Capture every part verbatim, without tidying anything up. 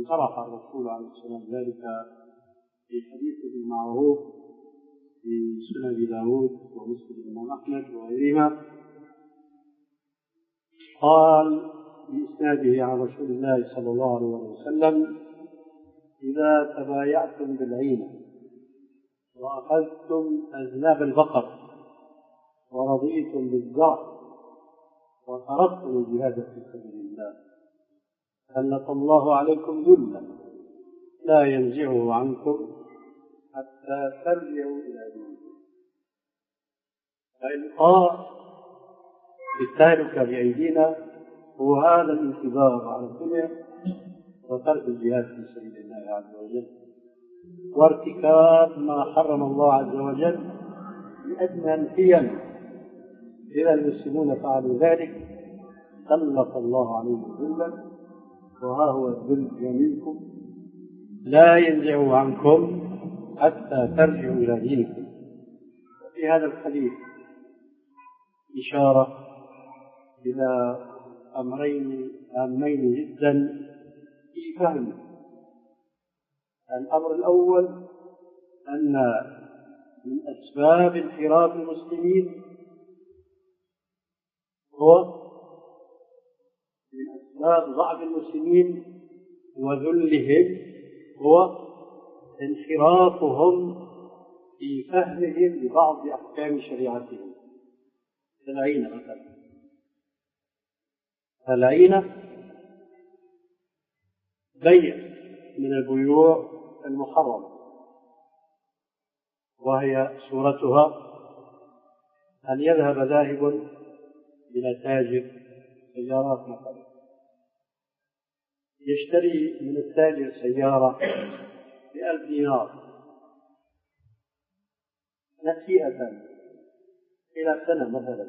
صرح الرسول عليه الصلاة والسلام ذلك في حديثه المعروف في سنن أبي داود ومسند الإمام أحمد وغيرهما، قال بإسناده عن رسول الله صلى الله عليه وسلم: إذا تبايعتم بالعينة وأخذتم أذناب البقر ورضيتم بالزرع وتركتم الجهاد في سبيل الله سلط الله عليكم ذلا لا ينزعه عنكم حتى ترجعوا إلى دينكم. فإلقاء التهلكة بأيدينا هو هذا الانتظار على الدنيا وترك الجهاد في سبيل الله عز وجل وارتكاب ما حرم الله عز وجل بأدنى الحيل. إذا المسلمون فعلوا ذلك سلط الله عليهم ذلا، وها هو الذل منكم لا ينزعه عنكم حتى ترجعوا إلى دينكم. وفي هذا الحديث إشارة إلى أمرين هامين جدا في فهم. الأمر الأول أن من أسباب انحراف المسلمين هو من أسباب ضعف المسلمين وذلهم هو انحرافهم في فهمهم لبعض أحكام شريعتهم. العينة مثلا، العينة بيع من البيوع المحرمة، وهي صورتها أن يذهب ذاهب إلى تاجر سيارات مثلا يشتري من التاجر سيارة بألف دينار نسيئة إلى سنة مثلا،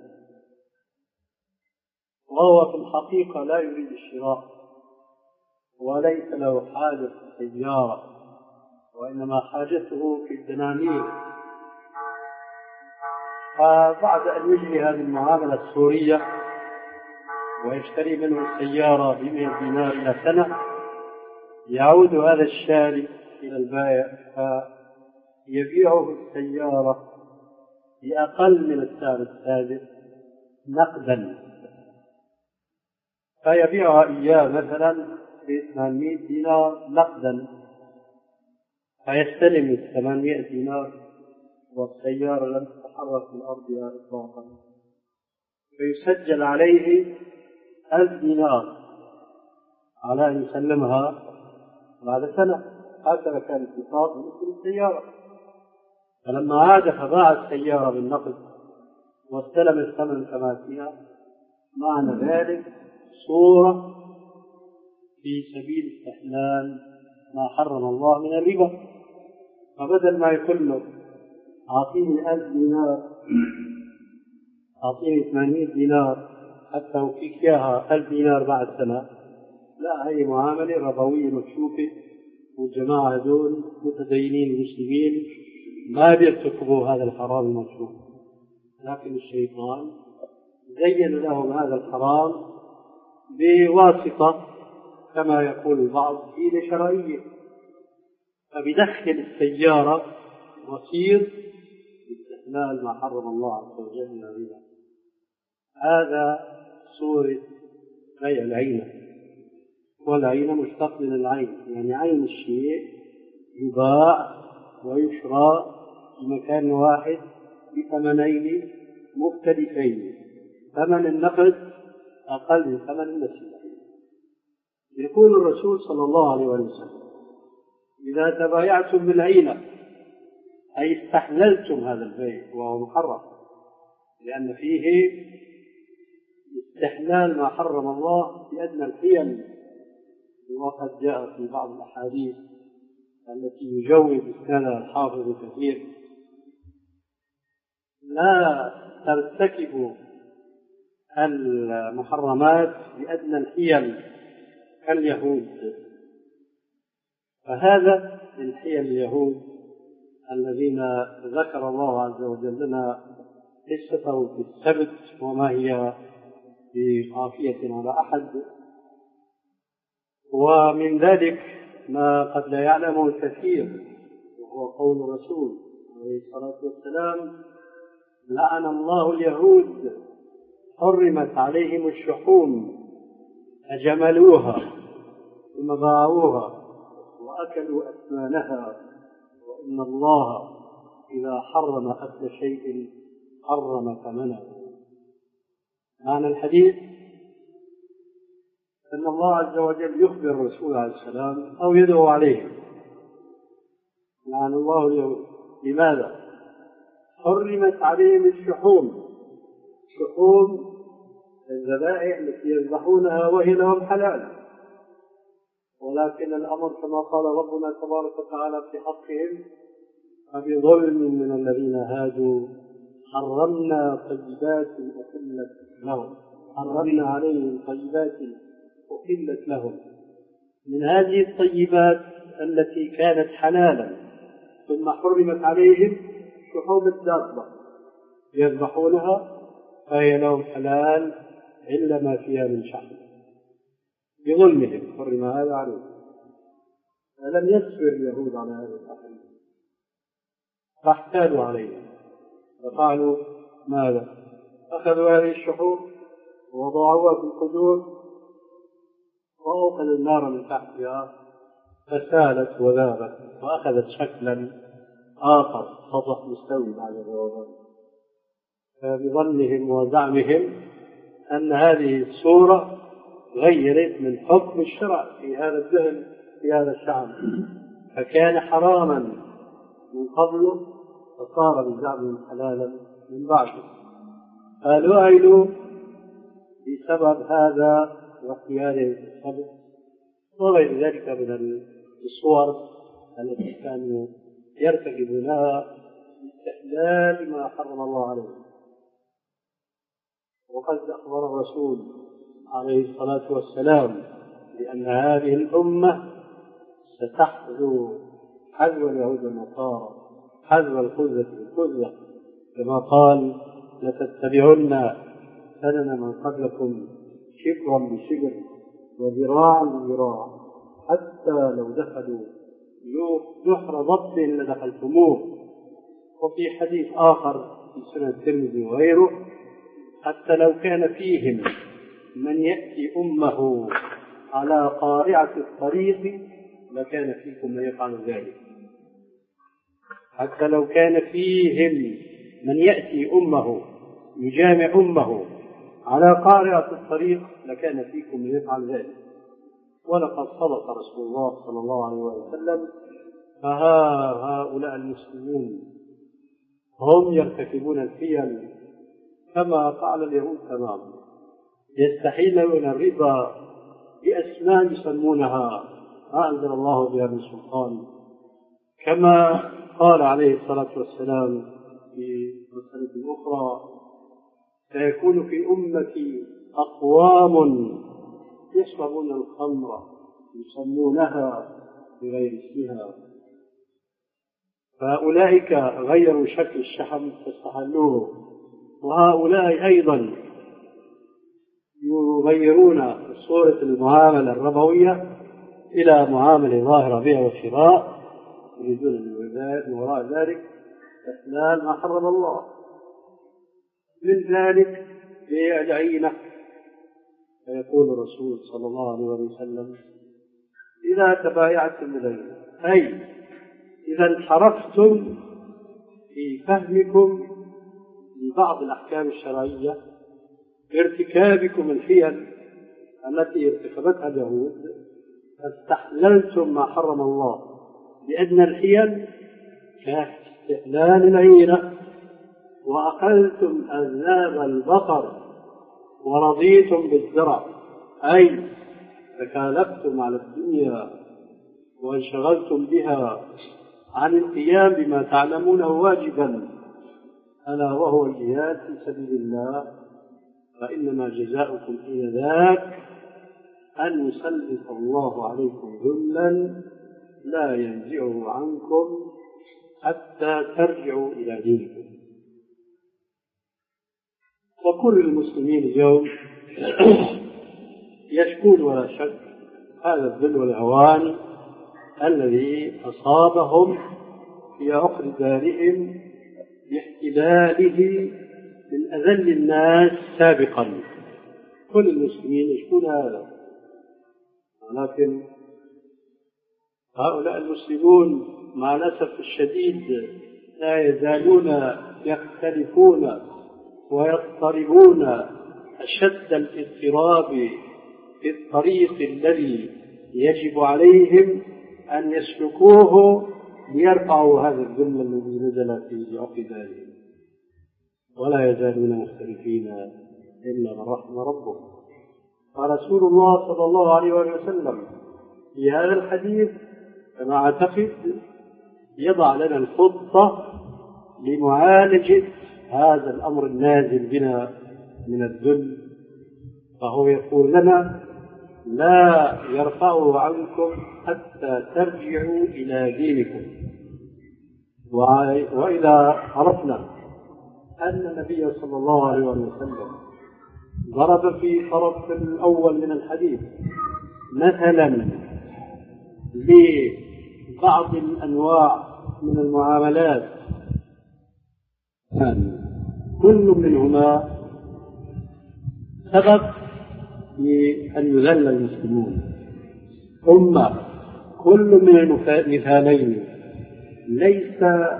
وهو في الحقيقة لا يريد الشراء وليس له حاجة في السيارة، وإنما حاجته في الدنانير. فبعد أن يجري هذه المعاملة السورية ويشتري منه السيارة بمئة دينار إلى سنة، يعود هذا الشاري إلى البائع فيبيعه السيارة بأقل من السعر السابق نقدا، فيبيعها إياه مثلا ب ثمانمئة دينار نقدا، فيستلم ثمانمئة دينار والسيارة لم تتحرك من أرضها إطلاقا، فيسجل عليه ألف دينار على أن يسلمها بعد سنة. هكذا كان الاتفاق مثل السيارة. فلما عاد فباع السيارة بالنقد واستلم الثمن كما فيها، معنى ذلك صورة في سبيل استحلال ما حرم الله من الربا. فبدل ما يقول له أعطيني ألف دينار أعطيني ثمانمئة دينار حتى أوفيك إياها ألف دينار بعد سنة، لا، هي معاملة ربوية مكشوفة، والجماعة دول متدينين المسلمين ما بيرتكبوا هذا الحرام المكشوف، لكن الشيطان زين لهم هذا الحرام بواسطة كما يقول البعض حيلة شرعية، فبدخل السيارة وسيط باستحلال ما حرم الله عز وجل من الربا. هذا صورة بيع العينة، والعينة مشتق من العين، يعني عين الشيء يباع ويشرى في مكان واحد بثمنين مختلفين، ثمن النقد أقل من ثمن النسيئة. يقول الرسول صلى الله عليه وسلم: إذا تبايعتم بالعينة أي استحللتم هذا البيع وهو محرم، لأن فيه استحلال ما حرم الله بأدنى الحيل، وقد جاء في بعض الأحاديث التي يجوز إسنادها الحافظ كثير: لا ترتكبوا المحرمات بأدنى الحيل كاليهود. فهذا من حيل اليهود الذين ذكر الله عز وجل لنا قصته في السبت وما هي بخافية على أحد. ومن ذلك ما قد لا يعلمه الكثير، وهو قول الرسول عليه الصلاة والسلام: لعن الله اليهود حرمت عليهم الشحوم فجملوها ثم باعوها وأكلوا أثمانها، وإن الله إذا حرم أكل شيء حرم ثمنه. معنى الحديث أن الله عز وجل يخبر الرسول عليه السلام أو يدعو عليه: لعن الله اليهود. لماذا؟ حرمت عليهم الشحوم. شحوم الذبائح التي يذبحونها وهي لهم حلال، ولكن الأمر كما قال ربنا تبارك وتعالى في حقهم: فبظلم من الذين هادوا حرمنا طيبات أحلت لهم حرمنا عليهم طيبات أحلت لهم. من هذه الطيبات التي كانت حلالا ثم حرمت عليهم شحوم الدابة يذبحونها فهي لهم حلال إلا ما فيها من شحم، بظلمهم حرم هذا عليهم. فلم يصبر اليهود على هذا التحريم، فاحتالوا عليه ففعلوا ماذا؟ أخذوا هذه الشحوم ووضعوها في القدور وأوقدوا النار من تحتها فسالت وذابت وأخذت شكلا آخر، سطح مستوي بعد ذلك. فبظنهم وزعمهم أن هذه الصورة غيرت من حكم الشرع في هذا الدهن في هذا الشعب، فكان حراما من قبله فصار بزعمهم حلالا من بعده. قالوا أيلوا بسبب هذا واختيارهم في السبب وغير ذلك من الصور التي كانوا يرتكبونها استحلال ما حرم الله عليهم. وقد أخبر الرسول عليه الصلاة والسلام بأن هذه الأمة ستحذو حذو اليهود والنصارى حذو الخزة بالخزة، كما قال: لتتبعن سنن من قبلكم شبرا بشبر وذراعا بذراع حتى لو دخلوا جحر ضب لدخلتموه. وفي حديث آخر في سنن الترمذي وغيره: حتى لو كان فيهم من يأتي أمه على قارعة الطريق لكان فيكم من يفعل ذلك. حتى لو كان فيهم من يأتي أمه يجامع أمه على قارعة الطريق لكان فيكم من يفعل ذلك. ولقد صدق رسول الله صلى الله عليه وسلم. فها هؤلاء المسلمون هم يرتكبون الحيل كما فعل اليهود تماما، يستحيلون الربا بأسماء يسمونها ما أنزل الله بها من سلطان، كما قال عليه الصلاة والسلام في مسألة أخرى: سيكون في أمتي أقوام يشربون الخمر يسمونها بغير اسمها. فأولئك غيروا شكل الشحم فاستحلوه، وهؤلاء أيضا يغيرون صورة المعاملة الربوية إلى معاملة ظاهرة بيع وشراء، يريدون من وراء ذلك إحلال ما حرم الله. من ذلك بيع العينة. فيقول الرسول صلى الله عليه وسلم: إذا تبايعتم بالعينة، أي إذا انحرفتم في فهمكم لبعض الأحكام الشرعية بارتكابكم الحيل التي ارتكبتها اليهود، فاستحللتم ما حرم الله، لأن الحيل كاستحلال العينة، وأخذتم أذناب البقر ورضيتم بالزرع، أي تكالبتم على الدنيا وانشغلتم بها عن القيام بما تعلمونه واجبا، ألا وهو الجهاد في سبيل الله. فإنما جزاؤكم حين ذاك أن يسلط الله عليكم ذلا لا ينزعه عنكم حتى ترجعوا إلى دينكم. وكل المسلمين اليوم يشكون ولا شك هذا الذل والهوان الذي أصابهم في عقر دارهم باحتلاله من أذل الناس سابقا. كل المسلمين يشكون هذا، ولكن هؤلاء المسلمون مع الأسف الشديد لا يزالون يختلفون ويضطربون أشد الاضطراب في الطريق الذي يجب عليهم أن يسلكوه ليرفعوا هذا الذل الذي نزل في عقبالهم، ولا يزالون مختلفين إلا من رحم ربه. فرسول الله صلى الله عليه وسلم في هذا الحديث كما أعتقد يضع لنا الخطة لمعالجة هذا الأمر النازل بنا من الذل. فهو يقول لنا لا يرفعوا عنكم حتى ترجعوا إلى دينكم. وإذا عرفنا أن النبي صلى الله عليه وسلم ضرب في الطرف الأول من الحديث مثلا لبعض الأنواع من المعاملات كل منهما سبب لأن يذل المسلمون، ثم كل من المثالين ليس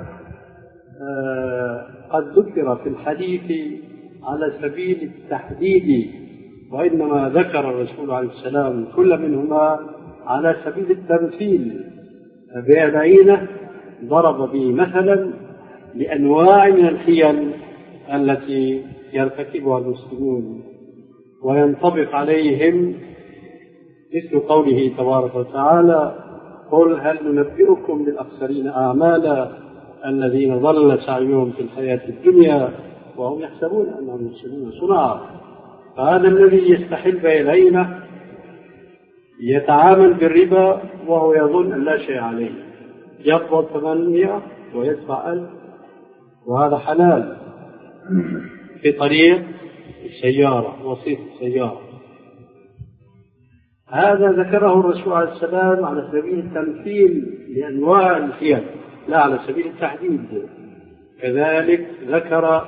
آه قد ذكر في الحديث على سبيل التحديد، وإنما ذكر الرسول عليه السلام كل منهما على سبيل التمثيل. بعينه ضرب به مثلا لأنواع من الحيل التي يرتكبها المسلمون وينطبق عليهم، مثل قوله تبارك وتعالى قل هل ننبئكم بالأخسرين أعمالا الذين ضل سعيهم في الحياة الدنيا وهم يحسبون أنهم يحسنون صنعا. فهذا الذي يستحل بيننا يتعامل بالربا وهو يظن أن لا شيء عليه، يقبض ثمانمائة ويدفع ألف، وهذا حلال في طريق السيارة، وسيط السيارة. هذا ذكره الرسول عليه السلام على سبيل التمثيل لأنواع الحيل لا على سبيل التحديد. كذلك ذكر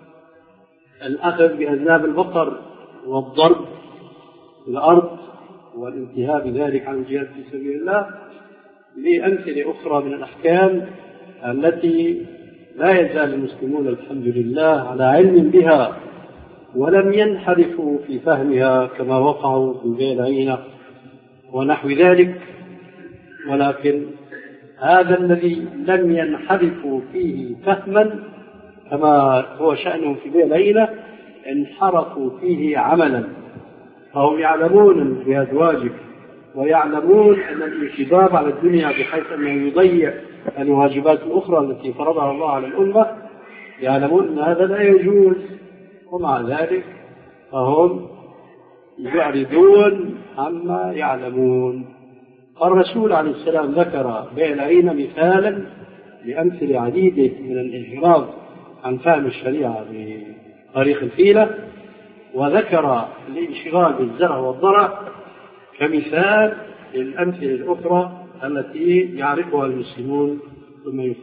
الأخذ بأذناب البقر والضرب في الأرض والانتهاء بذلك عن الجهاد في سبيل الله لأمثلة أخرى من الأحكام التي لا يزال المسلمون الحمد لله على علم بها ولم ينحرفوا في فهمها كما وقعوا في بيع العينة ونحو ذلك. ولكن هذا الذي لم ينحرفوا فيه فهما كما هو شأنهم في بيع العينة انحرفوا فيه عملا، فهم يعلمون أن الجهاد واجب ويعلمون أن الانشباب على الدنيا بحيث أنه يضيع الواجبات الأخرى التي فرضها الله على الأمة، يعلمون أن هذا لا يجوز، ومع ذلك فهم يعرضون عما يعلمون. الرسول عليه السلام ذكر بيع العينة مثالا لأمثلة عديدة من الانحراف عن فهم الشريعة بطريق الحيلة، وذكر الانشغال بالزرع والضرع كمثال للأمثلة الأخرى التي يعرفها المسلمون ثم